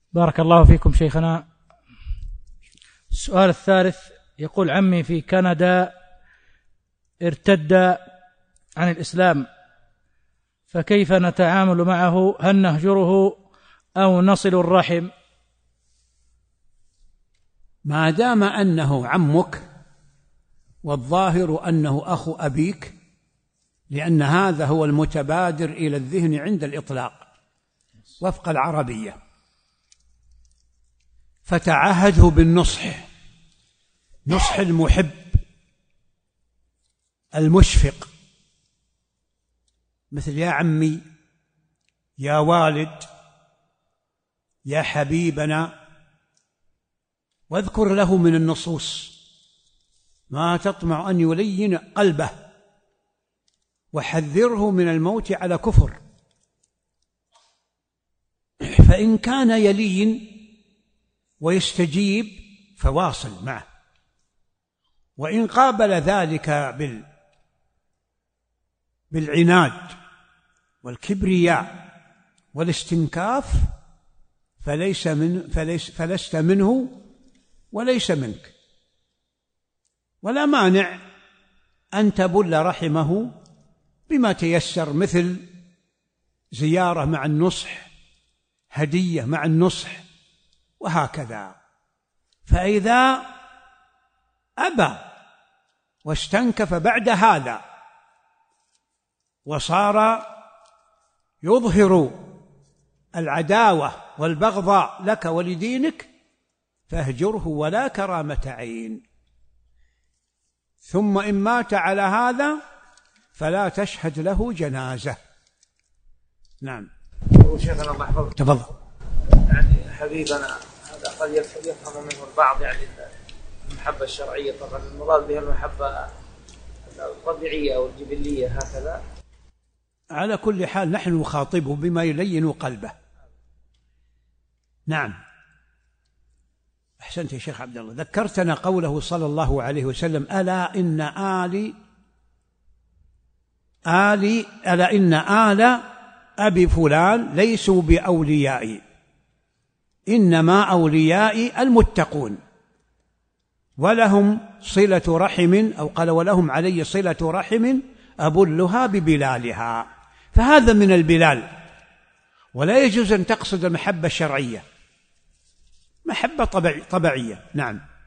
بارك الله فيكم شيخنا. السؤال الثالث يقول: عمي في كندا ارتد عن الإسلام، فكيف نتعامل معه؟ هل نهجره أو نصل الرحم؟ ما دام أنه عمك والظاهر أنه أخو أبيك، لأن هذا هو المتبادر إلى الذهن عند الإطلاق وفق العربية، فتعهده بالنصح، نصح المحب المشفق، مثل يا عمي، يا والد، يا حبيبنا، واذكر له من النصوص ما تطمع أن يلين قلبه، وحذره من الموت على كفر. فإن كان يلين ويستجيب فواصل معه، وإن قابل ذلك بالعناد والكبرياء والاستنكاف فلست منه وليس منك. ولا مانع أن تبل رحمه بما تيسر، مثل زيارة مع النصح، هدية مع النصح، وهكذا. فإذا أبى واستنكف بعد هذا وصار يظهر العداوة والبغضاء لك ولدينك، فاهجره ولا كرامة عين. ثم إن مات على هذا فلا تشهد له جنازة. نعم. شيخنا الله يحفظك، تفضل. يعني حبيبنا هذا قد يفهم منه البعض يعني المحبة الشرعية، طبعا المراد بها المحبة الطبيعية أو الجبلية هكذا. على كل حال نحن نخاطبه بما يلين قلبه. نعم، أحسنت يا شيخ عبد الله. ذكرتنا قوله صلى الله عليه وسلم: ألا إن آل أبي فلان ليسوا بأوليائي، إنما أوليائي المتقون، ولهم صلة رحم، أو قال ولهم علي صلة رحم أبلها ببلالها. فهذا من البلال، ولا يجوز أن تقصد المحبة الشرعية، محبة طبيعية. نعم.